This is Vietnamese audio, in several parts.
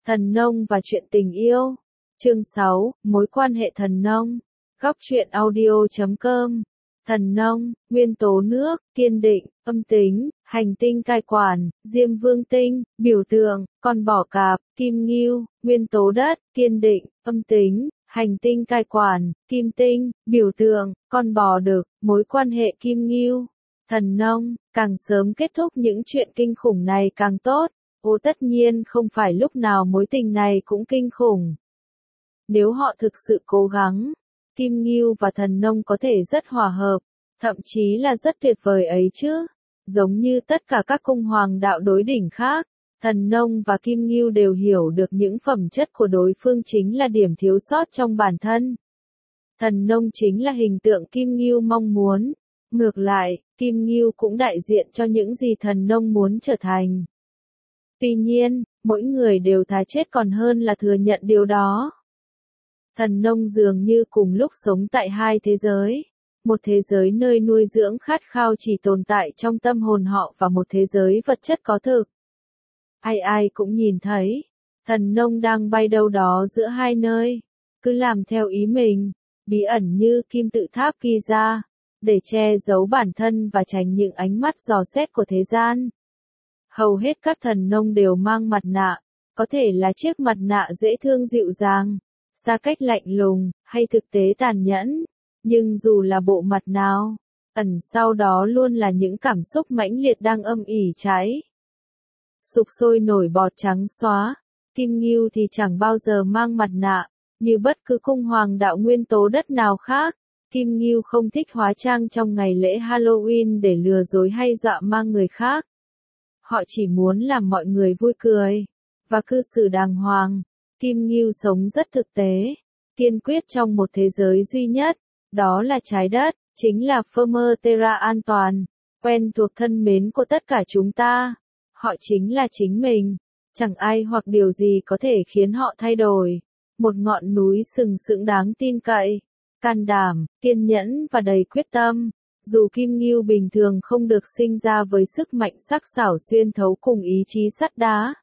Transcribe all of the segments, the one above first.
Thần nông và chuyện tình yêu. Chương 6, mối quan hệ thần nông. Góc truyện audio.com. Thần nông, nguyên tố nước, kiên định, âm tính, hành tinh cai quản, diêm vương tinh, biểu tượng, con bò cạp, kim ngưu, nguyên tố đất, kiên định, âm tính, hành tinh cai quản, kim tinh, biểu tượng, con bò đực, mối quan hệ kim ngưu. Thần nông, càng sớm kết thúc những chuyện kinh khủng này càng tốt. Tất nhiên không phải lúc nào mối tình này cũng kinh khủng. Nếu họ thực sự cố gắng, Kim Ngưu và Thần Nông có thể rất hòa hợp, thậm chí là rất tuyệt vời ấy chứ. Giống như tất cả các cung hoàng đạo đối đỉnh khác, Thần Nông và Kim Ngưu đều hiểu được những phẩm chất của đối phương chính là điểm thiếu sót trong bản thân. Thần Nông chính là hình tượng Kim Ngưu mong muốn. Ngược lại, Kim Ngưu cũng đại diện cho những gì Thần Nông muốn trở thành. Tuy nhiên, mỗi người đều thà chết còn hơn là thừa nhận điều đó. Thần nông dường như cùng lúc sống tại hai thế giới. Một thế giới nơi nuôi dưỡng khát khao chỉ tồn tại trong tâm hồn họ và một thế giới vật chất có thực. Ai ai cũng nhìn thấy, thần nông đang bay đâu đó giữa hai nơi, cứ làm theo ý mình, bí ẩn như kim tự tháp Giza, để che giấu bản thân và tránh những ánh mắt dò xét của thế gian. Hầu hết các thần nông đều mang mặt nạ, có thể là chiếc mặt nạ dễ thương dịu dàng, xa cách lạnh lùng, hay thực tế tàn nhẫn. Nhưng dù là bộ mặt nào, ẩn sau đó luôn là những cảm xúc mãnh liệt đang âm ỉ cháy. Sục sôi nổi bọt trắng xóa, Kim Ngưu thì chẳng bao giờ mang mặt nạ, như bất cứ cung hoàng đạo nguyên tố đất nào khác. Kim Ngưu không thích hóa trang trong ngày lễ Halloween để lừa dối hay dọa mang người khác. Họ chỉ muốn làm mọi người vui cười, và cư xử đàng hoàng. Kim Ngưu sống rất thực tế, kiên quyết trong một thế giới duy nhất, đó là trái đất, chính là Firmer Terra an toàn, quen thuộc thân mến của tất cả chúng ta. Họ chính là chính mình, chẳng ai hoặc điều gì có thể khiến họ thay đổi. Một ngọn núi sừng sững đáng tin cậy, can đảm, kiên nhẫn và đầy quyết tâm. Dù Kim Ngưu bình thường không được sinh ra với sức mạnh sắc sảo xuyên thấu cùng ý chí sắt đá,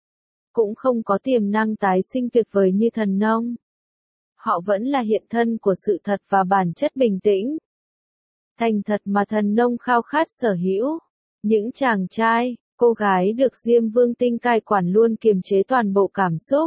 cũng không có tiềm năng tái sinh tuyệt vời như thần nông, họ vẫn là hiện thân của sự thật và bản chất bình tĩnh, thành thật mà thần nông khao khát sở hữu. Những chàng trai, cô gái được Diêm Vương tinh cai quản luôn kiềm chế toàn bộ cảm xúc,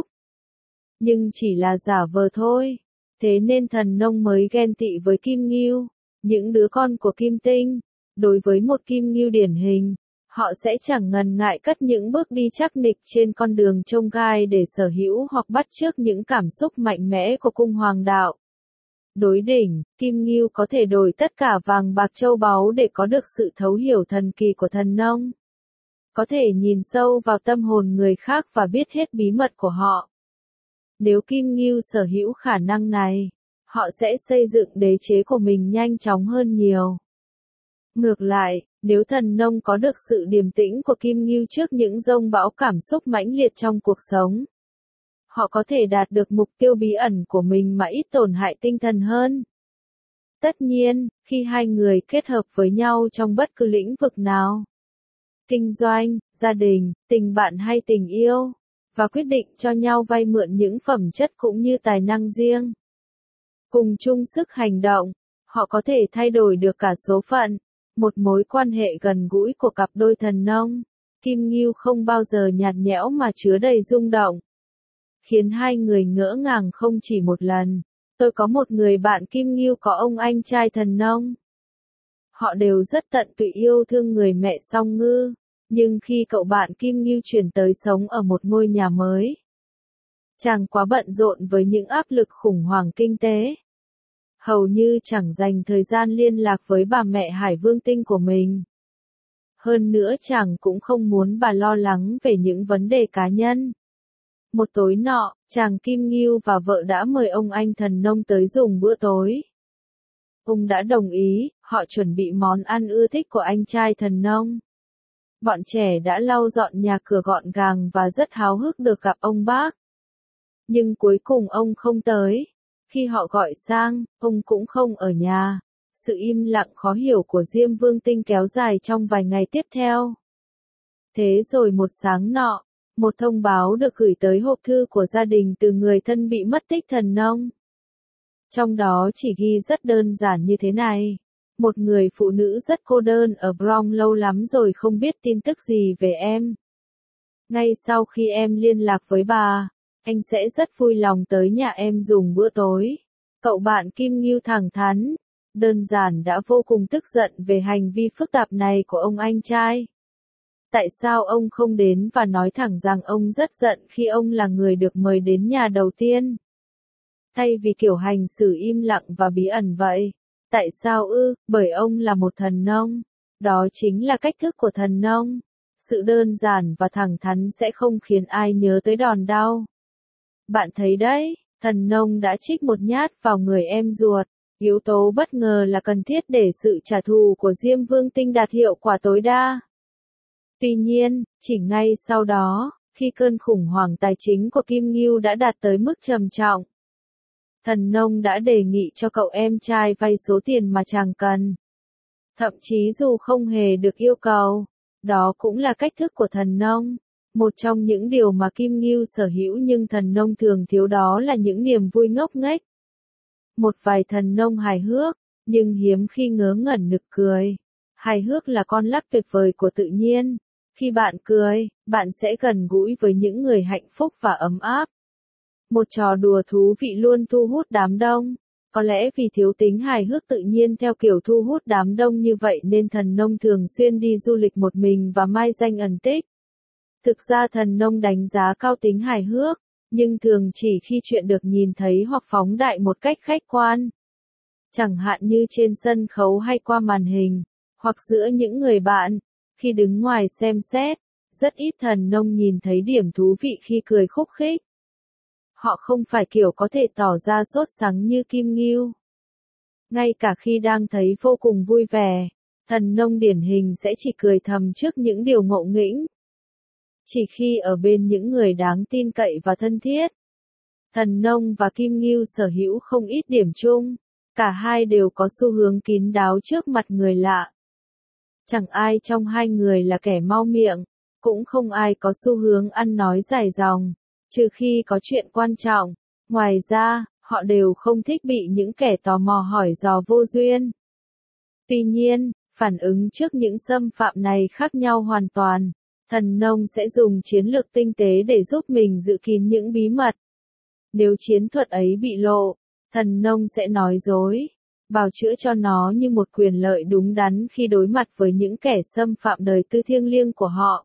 nhưng chỉ là giả vờ thôi. Thế nên thần nông mới ghen tị với Kim Ngưu. Những đứa con của Kim Tinh, đối với một Kim Ngưu điển hình, họ sẽ chẳng ngần ngại cất những bước đi chắc nịch trên con đường chông gai để sở hữu hoặc bắt chước những cảm xúc mạnh mẽ của cung hoàng đạo. Đối đỉnh, Kim Ngưu có thể đổi tất cả vàng bạc châu báu để có được sự thấu hiểu thần kỳ của thần nông. Có thể nhìn sâu vào tâm hồn người khác và biết hết bí mật của họ. Nếu Kim Ngưu sở hữu khả năng này, họ sẽ xây dựng đế chế của mình nhanh chóng hơn nhiều. Ngược lại, nếu thần nông có được sự điềm tĩnh của Kim Ngưu trước những dông bão cảm xúc mãnh liệt trong cuộc sống, họ có thể đạt được mục tiêu bí ẩn của mình mà ít tổn hại tinh thần hơn. Tất nhiên, khi hai người kết hợp với nhau trong bất cứ lĩnh vực nào, kinh doanh, gia đình, tình bạn hay tình yêu, và quyết định cho nhau vay mượn những phẩm chất cũng như tài năng riêng, cùng chung sức hành động, họ có thể thay đổi được cả số phận. Một mối quan hệ gần gũi của cặp đôi thần nông, Kim Ngưu không bao giờ nhạt nhẽo mà chứa đầy rung động, khiến hai người ngỡ ngàng không chỉ một lần. Tôi có một người bạn Kim Ngưu có ông anh trai thần nông. Họ đều rất tận tụy yêu thương người mẹ song ngư, nhưng khi cậu bạn Kim Ngưu chuyển tới sống ở một ngôi nhà mới, chàng quá bận rộn với những áp lực khủng hoảng kinh tế, hầu như chẳng dành thời gian liên lạc với bà mẹ Hải Vương Tinh của mình. Hơn nữa chàng cũng không muốn bà lo lắng về những vấn đề cá nhân. Một tối nọ, chàng Kim Ngưu và vợ đã mời ông anh thần nông tới dùng bữa tối. Ông đã đồng ý, họ chuẩn bị món ăn ưa thích của anh trai thần nông. Bọn trẻ đã lau dọn nhà cửa gọn gàng và rất háo hức được gặp ông bác. Nhưng cuối cùng ông không tới. Khi họ gọi sang, ông cũng không ở nhà. Sự im lặng khó hiểu của Diêm Vương Tinh kéo dài trong vài ngày tiếp theo. Thế rồi một sáng nọ, Một thông báo được gửi tới hộp thư của gia đình từ người thân bị mất tích thần nông. Trong đó chỉ ghi rất đơn giản như thế này. Một người phụ nữ rất cô đơn ở Bronx lâu lắm rồi không biết tin tức gì về em. Ngay sau khi em liên lạc với bà, anh sẽ rất vui lòng tới nhà em dùng bữa tối. Cậu bạn Kim Ngưu thẳng thắn, đơn giản đã vô cùng tức giận về hành vi phức tạp này của ông anh trai. Tại sao ông không đến và nói thẳng rằng ông rất giận khi ông là người được mời đến nhà đầu tiên? Thay vì kiểu hành xử im lặng và bí ẩn vậy. Tại sao ư? Bởi ông là một thần nông. Đó chính là cách thức của thần nông. Sự đơn giản và thẳng thắn sẽ không khiến ai nhớ tới đòn đau. Bạn thấy đấy, thần nông đã chích một nhát vào người em ruột. Yếu tố bất ngờ là cần thiết để sự trả thù của Diêm Vương Tinh đạt hiệu quả tối đa. Tuy nhiên, chỉ ngay sau đó, khi cơn khủng hoảng tài chính của Kim Ngưu đã đạt tới mức trầm trọng, thần nông đã đề nghị cho cậu em trai vay số tiền mà chàng cần. Thậm chí dù không hề được yêu cầu, đó cũng là cách thức của thần nông. Một trong những điều mà Kim Ngưu sở hữu nhưng thần nông thường thiếu đó là những niềm vui ngốc nghếch. Một vài thần nông hài hước, nhưng hiếm khi ngớ ngẩn nực cười. Hài hước là con lắc tuyệt vời của tự nhiên. Khi bạn cười, bạn sẽ gần gũi với những người hạnh phúc và ấm áp. Một trò đùa thú vị luôn thu hút đám đông. Có lẽ vì thiếu tính hài hước tự nhiên theo kiểu thu hút đám đông như vậy nên thần nông thường xuyên đi du lịch một mình và mai danh ẩn tích. Thực ra thần nông đánh giá cao tính hài hước, nhưng thường chỉ khi chuyện được nhìn thấy hoặc phóng đại một cách khách quan. Chẳng hạn như trên sân khấu hay qua màn hình, hoặc giữa những người bạn, khi đứng ngoài xem xét, rất ít thần nông nhìn thấy điểm thú vị khi cười khúc khích. Họ không phải kiểu có thể tỏ ra sốt sắng như Kim Ngưu. Ngay cả khi đang thấy vô cùng vui vẻ, thần nông điển hình sẽ chỉ cười thầm trước những điều ngộ nghĩnh. Chỉ khi ở bên những người đáng tin cậy và thân thiết. Thần nông và Kim Ngưu sở hữu không ít điểm chung, cả hai đều có xu hướng kín đáo trước mặt người lạ. Chẳng ai trong hai người là kẻ mau miệng, cũng không ai có xu hướng ăn nói dài dòng, trừ khi có chuyện quan trọng. Ngoài ra, họ đều không thích bị những kẻ tò mò hỏi dò vô duyên. Tuy nhiên, phản ứng trước những xâm phạm này khác nhau hoàn toàn. Thần nông sẽ dùng chiến lược tinh tế để giúp mình giữ kín những bí mật. Nếu chiến thuật ấy bị lộ, thần nông sẽ nói dối, bào chữa cho nó như một quyền lợi đúng đắn khi đối mặt với những kẻ xâm phạm đời tư thiêng liêng của họ.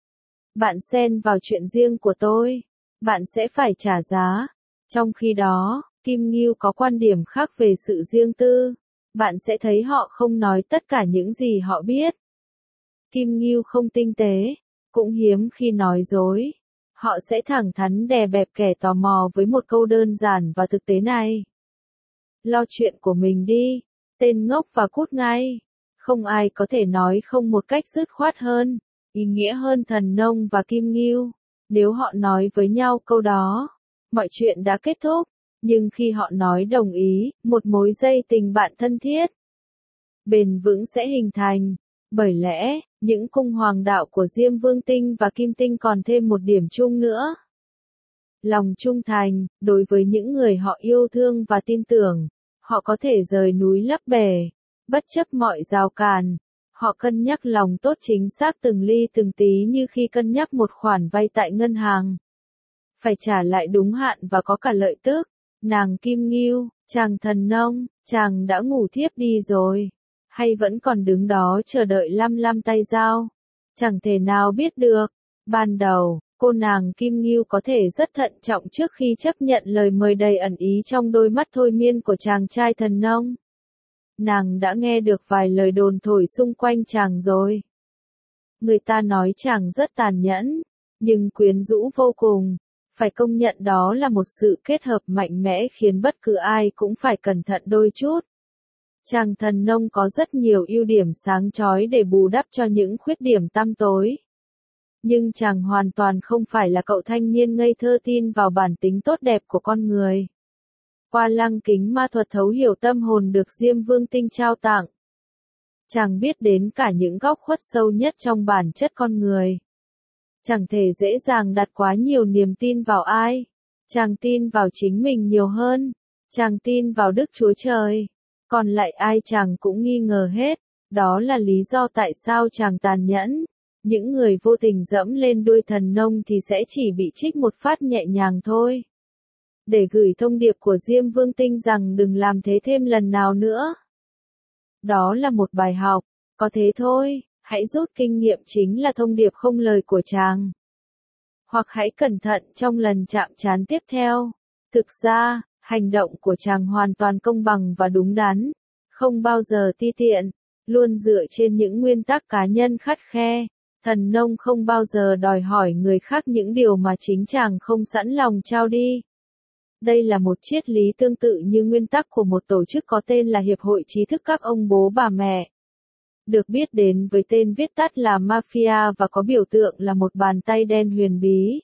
Bạn xen vào chuyện riêng của tôi, bạn sẽ phải trả giá. Trong khi đó, Kim Ngưu có quan điểm khác về sự riêng tư. Bạn sẽ thấy họ không nói tất cả những gì họ biết. Kim Ngưu không tinh tế, cũng hiếm khi nói dối. Họ sẽ thẳng thắn đè bẹp kẻ tò mò với một câu đơn giản và thực tế này. Lo chuyện của mình đi, tên ngốc và cút ngay. Không ai có thể nói không một cách dứt khoát hơn, ý nghĩa hơn thần nông và Kim Ngưu. Nếu họ nói với nhau câu đó, mọi chuyện đã kết thúc. Nhưng khi họ nói đồng ý, một mối dây tình bạn thân thiết, bền vững sẽ hình thành. Bởi lẽ, những cung hoàng đạo của Diêm Vương Tinh và Kim Tinh còn thêm một điểm chung nữa. Lòng trung thành, đối với những người họ yêu thương và tin tưởng, họ có thể rời núi lấp bể, bất chấp mọi rào cản. Họ cân nhắc lòng tốt chính xác từng ly từng tí như khi cân nhắc một khoản vay tại ngân hàng. Phải trả lại đúng hạn và có cả lợi tức. Nàng Kim Ngưu, chàng thần nông, chàng đã ngủ thiếp đi rồi. Hay vẫn còn đứng đó chờ đợi lăm lăm tay dao. Chẳng thể nào biết được. Ban đầu, cô nàng Kim Ngưu có thể rất thận trọng trước khi chấp nhận lời mời đầy ẩn ý trong đôi mắt thôi miên của chàng trai thần nông. Nàng đã nghe được vài lời đồn thổi xung quanh chàng rồi. Người ta nói chàng rất tàn nhẫn, nhưng quyến rũ vô cùng. Phải công nhận đó là một sự kết hợp mạnh mẽ khiến bất cứ ai cũng phải cẩn thận đôi chút. Chàng thần nông có rất nhiều ưu điểm sáng chói để bù đắp cho những khuyết điểm tăm tối. Nhưng chàng hoàn toàn không phải là cậu thanh niên ngây thơ tin vào bản tính tốt đẹp của con người. Qua lăng kính ma thuật thấu hiểu tâm hồn được Diêm Vương Tinh trao tặng, chàng biết đến cả những góc khuất sâu nhất trong bản chất con người. Chẳng thể dễ dàng đặt quá nhiều niềm tin vào ai. Chàng tin vào chính mình nhiều hơn. Chàng tin vào Đức Chúa Trời. Còn lại ai chàng cũng nghi ngờ hết. Đó là lý do tại sao chàng tàn nhẫn. Những người vô tình dẫm lên đuôi thần nông thì sẽ chỉ bị trích một phát nhẹ nhàng thôi. Để gửi thông điệp của Diêm Vương Tinh rằng đừng làm thế thêm lần nào nữa. Đó là một bài học, có thế thôi, hãy rút kinh nghiệm chính là thông điệp không lời của chàng. Hoặc hãy cẩn thận trong lần chạm trán tiếp theo. Thực ra, hành động của chàng hoàn toàn công bằng và đúng đắn, không bao giờ ti tiện, luôn dựa trên những nguyên tắc cá nhân khắt khe. Thần nông không bao giờ đòi hỏi người khác những điều mà chính chàng không sẵn lòng trao đi. Đây là một triết lý tương tự như nguyên tắc của một tổ chức có tên là Hiệp hội Trí thức các ông bố bà mẹ. Được biết đến với tên viết tắt là Mafia và có biểu tượng là một bàn tay đen huyền bí.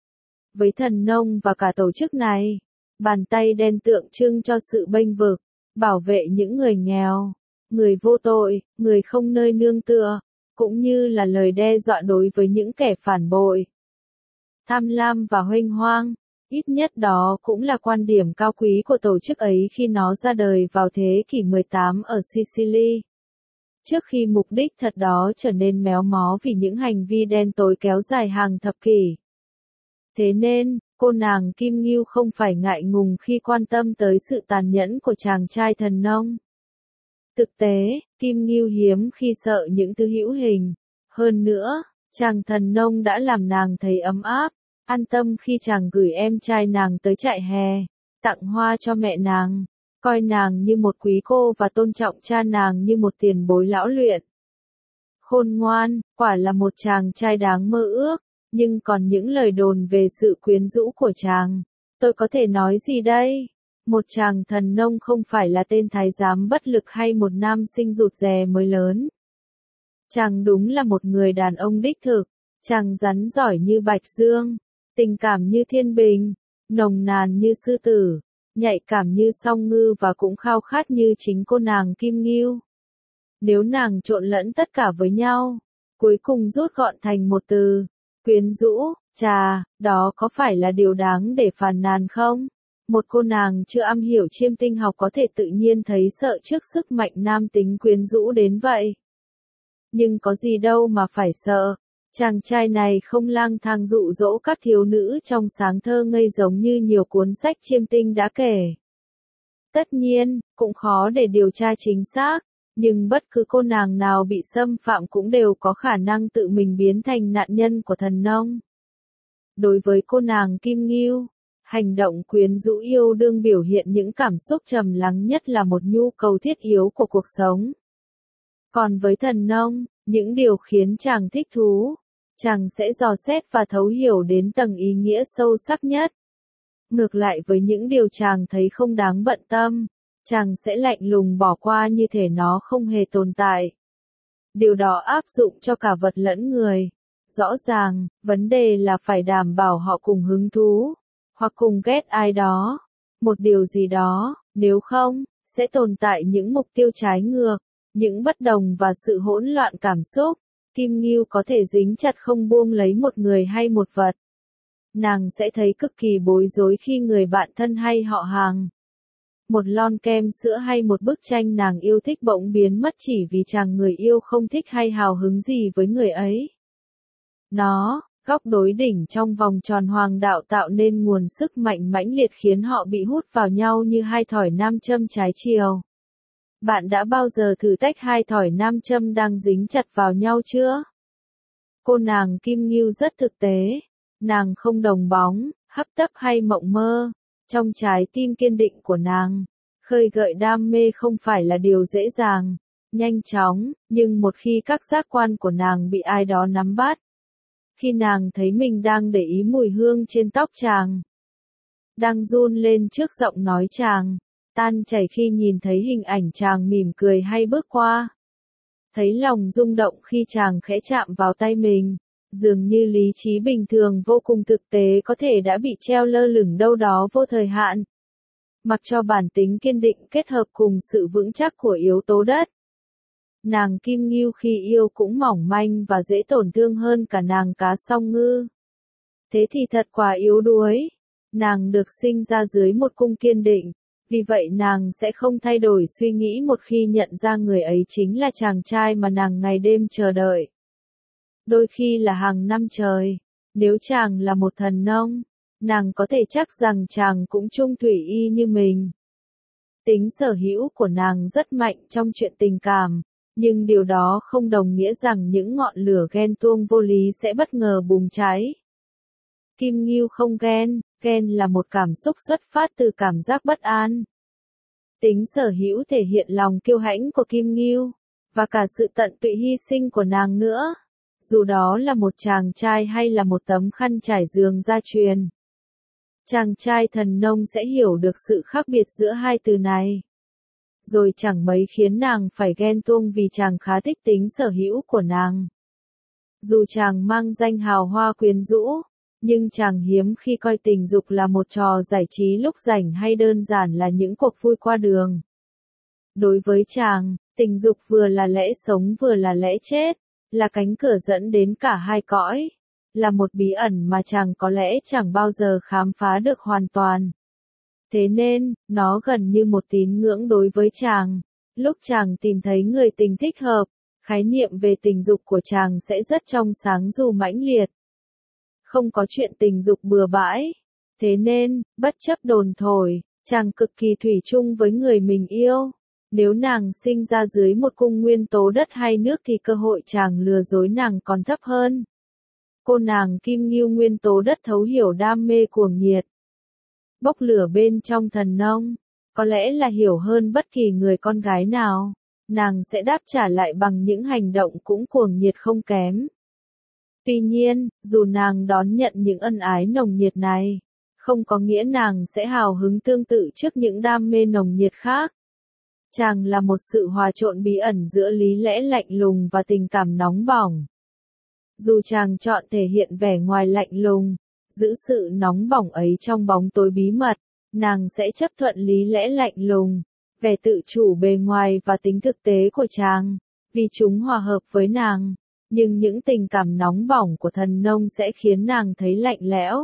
Với thần nông và cả tổ chức này, bàn tay đen tượng trưng cho sự bênh vực, bảo vệ những người nghèo, người vô tội, người không nơi nương tựa, cũng như là lời đe dọa đối với những kẻ phản bội, tham lam và huênh hoang. Ít nhất đó cũng là quan điểm cao quý của tổ chức ấy khi nó ra đời vào thế kỷ 18 ở Sicily. Trước khi mục đích thật đó trở nên méo mó vì những hành vi đen tối kéo dài hàng thập kỷ. Thế nên, cô nàng Kim Ngưu không phải ngại ngùng khi quan tâm tới sự tàn nhẫn của chàng trai thần nông. Thực tế, Kim Ngưu hiếm khi sợ những thứ hữu hình. Hơn nữa, chàng thần nông đã làm nàng thấy ấm áp, an tâm khi chàng gửi em trai nàng tới trại hè, tặng hoa cho mẹ nàng, coi nàng như một quý cô và tôn trọng cha nàng như một tiền bối lão luyện. Khôn ngoan, quả là một chàng trai đáng mơ ước, nhưng còn những lời đồn về sự quyến rũ của chàng, tôi có thể nói gì đây? Một chàng thần nông không phải là tên thái giám bất lực hay một nam sinh rụt rè mới lớn. Chàng đúng là một người đàn ông đích thực, chàng rắn giỏi như bạch dương, tình cảm như thiên bình, nồng nàn như sư tử, nhạy cảm như song ngư và cũng khao khát như chính cô nàng Kim Ngưu. Nếu nàng trộn lẫn tất cả với nhau, cuối cùng rút gọn thành một từ, quyến rũ, chà, đó có phải là điều đáng để phàn nàn không? Một cô nàng chưa am hiểu chiêm tinh học có thể tự nhiên thấy sợ trước sức mạnh nam tính quyến rũ đến vậy. Nhưng có gì đâu mà phải sợ. Chàng trai này không lang thang dụ dỗ các thiếu nữ trong sáng thơ ngây giống như nhiều cuốn sách chiêm tinh đã kể. Tất nhiên, cũng khó để điều tra chính xác, nhưng bất cứ cô nàng nào bị xâm phạm cũng đều có khả năng tự mình biến thành nạn nhân của thần nông. Đối với cô nàng Kim Ngưu, hành động quyến rũ yêu đương biểu hiện những cảm xúc trầm lắng nhất là một nhu cầu thiết yếu của cuộc sống. Còn với thần nông, những điều khiến chàng thích thú, chàng sẽ dò xét và thấu hiểu đến tầng ý nghĩa sâu sắc nhất. Ngược lại với những điều chàng thấy không đáng bận tâm, chàng sẽ lạnh lùng bỏ qua như thể nó không hề tồn tại. Điều đó áp dụng cho cả vật lẫn người. Rõ ràng, vấn đề là phải đảm bảo họ cùng hứng thú, hoặc cùng ghét ai đó, một điều gì đó, nếu không, sẽ tồn tại những mục tiêu trái ngược, những bất đồng và sự hỗn loạn cảm xúc. Kim Ngưu có thể dính chặt không buông lấy một người hay một vật. Nàng sẽ thấy cực kỳ bối rối khi người bạn thân hay họ hàng, một lon kem sữa hay một bức tranh nàng yêu thích bỗng biến mất chỉ vì chàng người yêu không thích hay hào hứng gì với người ấy. Nó, góc đối đỉnh trong vòng tròn hoàng đạo tạo nên nguồn sức mạnh mãnh liệt khiến họ bị hút vào nhau như hai thỏi nam châm trái chiều. Bạn đã bao giờ thử tách hai thỏi nam châm đang dính chặt vào nhau chưa? Cô nàng Kim Ngưu rất thực tế. Nàng không đồng bóng, hấp tấp hay mộng mơ. Trong trái tim kiên định của nàng, khơi gợi đam mê không phải là điều dễ dàng, nhanh chóng, nhưng một khi các giác quan của nàng bị ai đó nắm bắt, khi nàng thấy mình đang để ý mùi hương trên tóc chàng, đang run lên trước giọng nói chàng, tan chảy khi nhìn thấy hình ảnh chàng mỉm cười hay bước qua, thấy lòng rung động khi chàng khẽ chạm vào tay mình, dường như lý trí bình thường vô cùng thực tế có thể đã bị treo lơ lửng đâu đó vô thời hạn. Mặc cho bản tính kiên định kết hợp cùng sự vững chắc của yếu tố đất. Nàng Kim Ngưu khi yêu cũng mỏng manh và dễ tổn thương hơn cả nàng cá song ngư. Thế thì thật quá yếu đuối. Nàng được sinh ra dưới một cung kiên định, vì vậy nàng sẽ không thay đổi suy nghĩ một khi nhận ra người ấy chính là chàng trai mà nàng ngày đêm chờ đợi. Đôi khi là hàng năm trời, nếu chàng là một thần nông, nàng có thể chắc rằng chàng cũng chung thủy y như mình. Tính sở hữu của nàng rất mạnh trong chuyện tình cảm, nhưng điều đó không đồng nghĩa rằng những ngọn lửa ghen tuông vô lý sẽ bất ngờ bùng cháy. Kim Ngưu không ghen, ghen là một cảm xúc xuất phát từ cảm giác bất an. Tính sở hữu thể hiện lòng kiêu hãnh của Kim Ngưu, và cả sự tận tụy hy sinh của nàng nữa, dù đó là một chàng trai hay là một tấm khăn trải giường gia truyền. Chàng trai thần nông sẽ hiểu được sự khác biệt giữa hai từ này. Rồi chẳng mấy khiến nàng phải ghen tuông vì chàng khá thích tính sở hữu của nàng. Dù chàng mang danh hào hoa quyến rũ, nhưng chàng hiếm khi coi tình dục là một trò giải trí lúc rảnh hay đơn giản là những cuộc vui qua đường. Đối với chàng, tình dục vừa là lẽ sống vừa là lẽ chết, là cánh cửa dẫn đến cả hai cõi, là một bí ẩn mà chàng có lẽ chẳng bao giờ khám phá được hoàn toàn. Thế nên, nó gần như một tín ngưỡng đối với chàng. Lúc chàng tìm thấy người tình thích hợp, khái niệm về tình dục của chàng sẽ rất trong sáng dù mãnh liệt. Không có chuyện tình dục bừa bãi. Thế nên, bất chấp đồn thổi, chàng cực kỳ thủy chung với người mình yêu. Nếu nàng sinh ra dưới một cung nguyên tố đất hay nước thì cơ hội chàng lừa dối nàng còn thấp hơn. Cô nàng Kim Ngưu nguyên tố đất thấu hiểu đam mê cuồng nhiệt, bốc lửa bên trong thần nông, có lẽ là hiểu hơn bất kỳ người con gái nào. Nàng sẽ đáp trả lại bằng những hành động cũng cuồng nhiệt không kém. Tuy nhiên, dù nàng đón nhận những ân ái nồng nhiệt này, không có nghĩa nàng sẽ hào hứng tương tự trước những đam mê nồng nhiệt khác. Chàng là một sự hòa trộn bí ẩn giữa lý lẽ lạnh lùng và tình cảm nóng bỏng. Dù chàng chọn thể hiện vẻ ngoài lạnh lùng, giữ sự nóng bỏng ấy trong bóng tối bí mật, nàng sẽ chấp thuận lý lẽ lạnh lùng, vẻ tự chủ bề ngoài và tính thực tế của chàng, vì chúng hòa hợp với nàng. Nhưng những tình cảm nóng bỏng của thần nông sẽ khiến nàng thấy lạnh lẽo.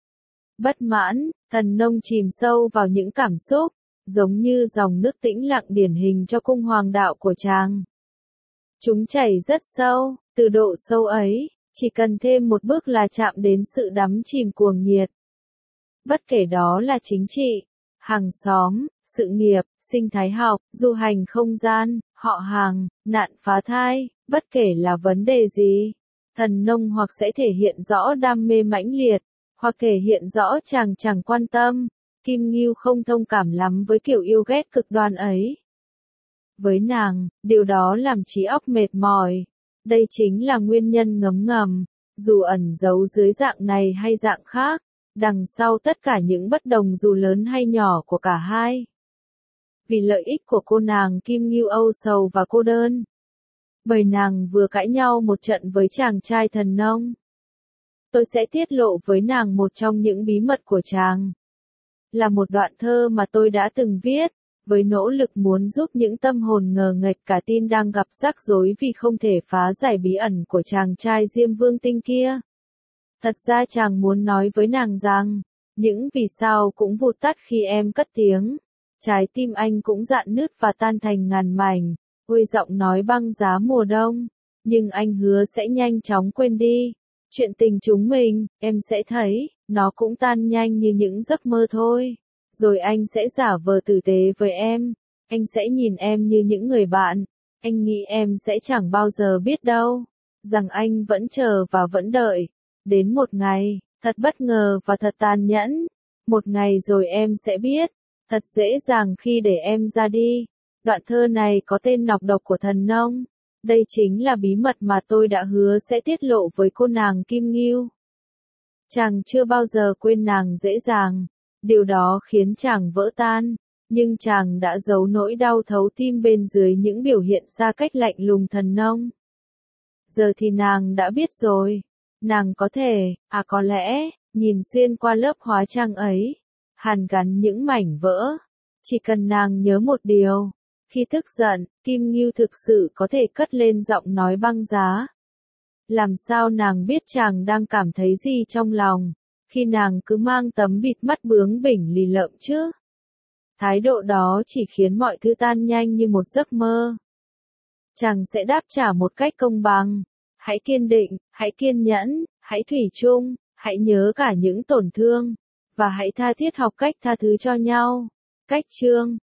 Bất mãn, thần nông chìm sâu vào những cảm xúc, giống như dòng nước tĩnh lặng điển hình cho cung hoàng đạo của chàng. Chúng chảy rất sâu, từ độ sâu ấy, chỉ cần thêm một bước là chạm đến sự đắm chìm cuồng nhiệt. Bất kể đó là chính trị, hàng xóm, sự nghiệp, sinh thái học, du hành không gian, họ hàng, nạn phá thai, bất kể là vấn đề gì, thần nông hoặc sẽ thể hiện rõ đam mê mãnh liệt, hoặc thể hiện rõ chàng chẳng quan tâm. Kim Ngưu không thông cảm lắm với kiểu yêu ghét cực đoan ấy. Với nàng, điều đó làm trí óc mệt mỏi. Đây chính là nguyên nhân ngấm ngầm, dù ẩn giấu dưới dạng này hay dạng khác, đằng sau tất cả những bất đồng dù lớn hay nhỏ của cả hai. Vì lợi ích của cô nàng Kim Ngưu âu sầu và cô đơn. Bởi nàng vừa cãi nhau một trận với chàng trai thần nông. Tôi sẽ tiết lộ với nàng một trong những bí mật của chàng. Là một đoạn thơ mà tôi đã từng viết, với nỗ lực muốn giúp những tâm hồn ngờ nghệch cả tin đang gặp rắc rối vì không thể phá giải bí ẩn của chàng trai Diêm Vương Tinh kia. Thật ra chàng muốn nói với nàng rằng, những vì sao cũng vụt tắt khi em cất tiếng. Trái tim anh cũng rạn nứt và tan thành ngàn mảnh, ôi giọng nói băng giá mùa đông. Nhưng anh hứa sẽ nhanh chóng quên đi. Chuyện tình chúng mình, em sẽ thấy, nó cũng tan nhanh như những giấc mơ thôi. Rồi anh sẽ giả vờ tử tế với em. Anh sẽ nhìn em như những người bạn. Anh nghĩ em sẽ chẳng bao giờ biết đâu. Rằng anh vẫn chờ và vẫn đợi. Đến một ngày, thật bất ngờ và thật tàn nhẫn. Một ngày rồi em sẽ biết. Thật dễ dàng khi để em ra đi. Đoạn thơ này có tên nọc độc của thần nông. Đây chính là bí mật mà tôi đã hứa sẽ tiết lộ với cô nàng Kim Ngưu. Chàng chưa bao giờ quên nàng dễ dàng. Điều đó khiến chàng vỡ tan. Nhưng chàng đã giấu nỗi đau thấu tim bên dưới những biểu hiện xa cách lạnh lùng thần nông. Giờ thì nàng đã biết rồi. Nàng có thể, có lẽ, nhìn xuyên qua lớp hóa trang ấy. Hàn gắn những mảnh vỡ. Chỉ cần nàng nhớ một điều. Khi tức giận, Kim Ngưu thực sự có thể cất lên giọng nói băng giá. Làm sao nàng biết chàng đang cảm thấy gì trong lòng, khi nàng cứ mang tấm bịt mắt bướng bỉnh lì lợm chứ? Thái độ đó chỉ khiến mọi thứ tan nhanh như một giấc mơ. Chàng sẽ đáp trả một cách công bằng. Hãy kiên định, hãy kiên nhẫn, hãy thủy chung, hãy nhớ cả những tổn thương, và hãy tha thiết học cách tha thứ cho nhau. Cách chương